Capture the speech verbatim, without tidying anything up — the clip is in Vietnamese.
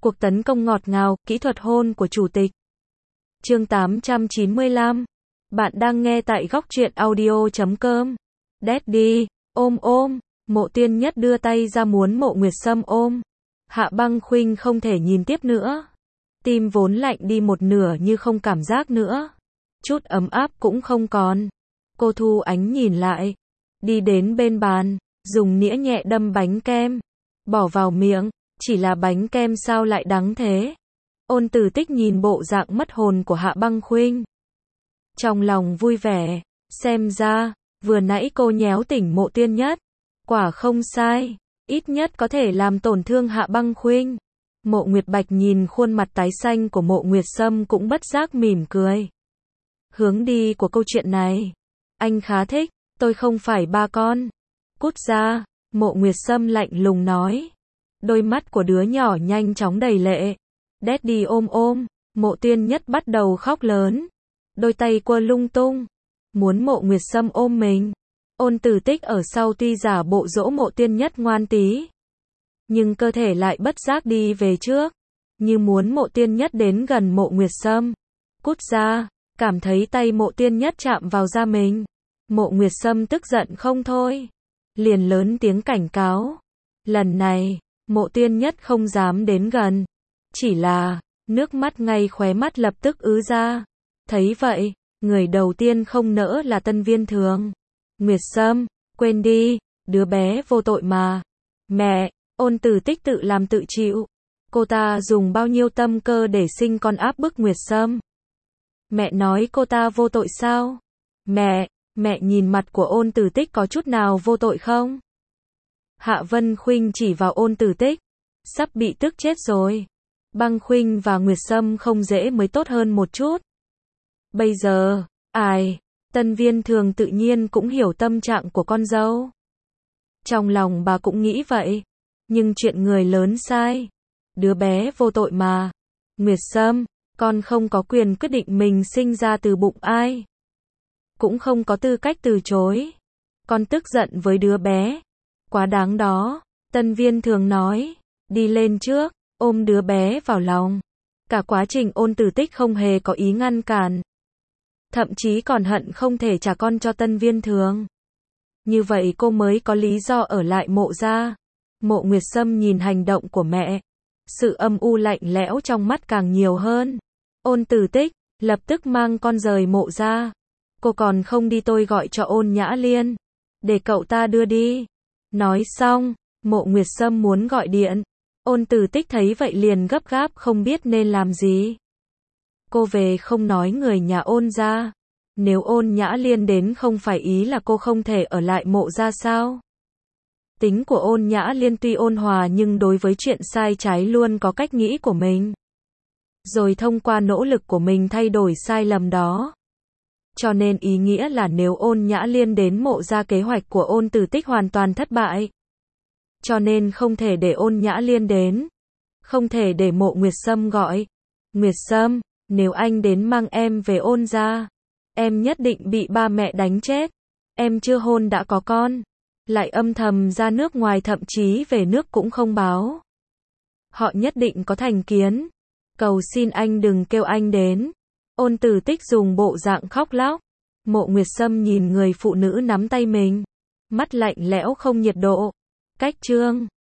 Cuộc tấn công ngọt ngào, kỹ thuật hôn của chủ tịch. Chương tám trăm chín mươi lăm. Bạn đang nghe tại góc truyện audio chấm com. Daddy, ôm ôm. Mộ Tiên Nhất đưa tay ra muốn Mộ Nguyệt Sâm ôm. Hạ Băng Khuynh không thể nhìn tiếp nữa. Tim vốn lạnh đi một nửa như không cảm giác nữa. Chút ấm áp cũng không còn. Cô thu ánh nhìn lại. Đi đến bên bàn, dùng nĩa nhẹ đâm bánh kem. Bỏ vào miệng, chỉ là bánh kem sao lại đắng thế. Ôn Tử Tích nhìn bộ dạng mất hồn của Hạ Băng Khuynh. Trong lòng vui vẻ, xem ra, vừa nãy cô nhéo tỉnh Mộ Tiên Nhất. Quả không sai, ít nhất có thể làm tổn thương Hạ Băng Khuynh. Mộ Nguyệt Bạch nhìn khuôn mặt tái xanh của Mộ Nguyệt Sâm cũng bất giác mỉm cười. Hướng đi của câu chuyện này, anh khá thích, tôi không phải ba con. Cút ra, Mộ Nguyệt Sâm lạnh lùng nói. Đôi mắt của đứa nhỏ nhanh chóng đầy lệ. Daddy ôm ôm, Mộ Tiên Nhất bắt đầu khóc lớn. Đôi tay quơ lung tung, muốn Mộ Nguyệt Sâm ôm mình. Ôn Tử Tích ở sau tuy giả bộ dỗ Mộ Tiên Nhất ngoan tí, nhưng cơ thể lại bất giác đi về trước, như muốn Mộ Tiên Nhất đến gần Mộ Nguyệt Sâm. Cút ra, cảm thấy tay Mộ Tiên Nhất chạm vào da mình. Mộ Nguyệt Sâm tức giận không thôi, liền lớn tiếng cảnh cáo. Lần này, Mộ Tiên Nhất không dám đến gần. Chỉ là, nước mắt ngay khóe mắt lập tức ứ ra. Thấy vậy, người đầu tiên không nỡ là Tân Viên Thường. Nguyệt Sâm, quên đi, đứa bé vô tội mà. Mẹ, Ôn Tử Tích tự làm tự chịu. Cô ta dùng bao nhiêu tâm cơ để sinh con áp bức Nguyệt Sâm. Mẹ nói cô ta vô tội sao? Mẹ, mẹ nhìn mặt của Ôn Tử Tích có chút nào vô tội không? Hạ Vân Khuynh chỉ vào Ôn Tử Tích. Sắp bị tức chết rồi. Băng Khuynh và Nguyệt Sâm không dễ mới tốt hơn một chút. Bây giờ, ai? Tân Viên Thường tự nhiên cũng hiểu tâm trạng của con dâu. Trong lòng bà cũng nghĩ vậy. Nhưng chuyện người lớn sai. Đứa bé vô tội mà. Nguyệt Sâm, con không có quyền quyết định mình sinh ra từ bụng ai. Cũng không có tư cách từ chối. Con tức giận với đứa bé. Quá đáng đó. Tân Viên Thường nói. Đi lên trước, ôm đứa bé vào lòng. Cả quá trình Ôn Tử Tích không hề có ý ngăn cản. Thậm chí còn hận không thể trả con cho Tân Viên Thường. Như vậy cô mới có lý do ở lại Mộ gia. Mộ Nguyệt Sâm nhìn hành động của mẹ. Sự âm u lạnh lẽo trong mắt càng nhiều hơn. Ôn Tử Tích, lập tức mang con rời Mộ gia. Cô còn không đi tôi gọi cho Ôn Nhã Liên. Để cậu ta đưa đi. Nói xong, Mộ Nguyệt Sâm muốn gọi điện. Ôn Tử Tích thấy vậy liền gấp gáp không biết nên làm gì. Cô về không nói người nhà Ôn gia. Nếu Ôn Nhã Liên đến không phải ý là cô không thể ở lại Mộ gia sao? Tính của Ôn Nhã Liên tuy ôn hòa nhưng đối với chuyện sai trái luôn có cách nghĩ của mình. Rồi thông qua nỗ lực của mình thay đổi sai lầm đó. Cho nên ý nghĩa là nếu Ôn Nhã Liên đến Mộ gia kế hoạch của Ôn Tử Tích hoàn toàn thất bại. Cho nên không thể để Ôn Nhã Liên đến. Không thể để Mộ Nguyệt Sâm gọi. Nguyệt Sâm, nếu anh đến mang em về Ôn gia, em nhất định bị ba mẹ đánh chết. Em chưa hôn đã có con. Lại âm thầm ra nước ngoài thậm chí về nước cũng không báo. Họ nhất định có thành kiến. Cầu xin anh đừng kêu anh đến. Ôn Tử Tích dùng bộ dạng khóc lóc. Mộ Nguyệt Sâm nhìn người phụ nữ nắm tay mình. Mắt lạnh lẽo không nhiệt độ. Cách chương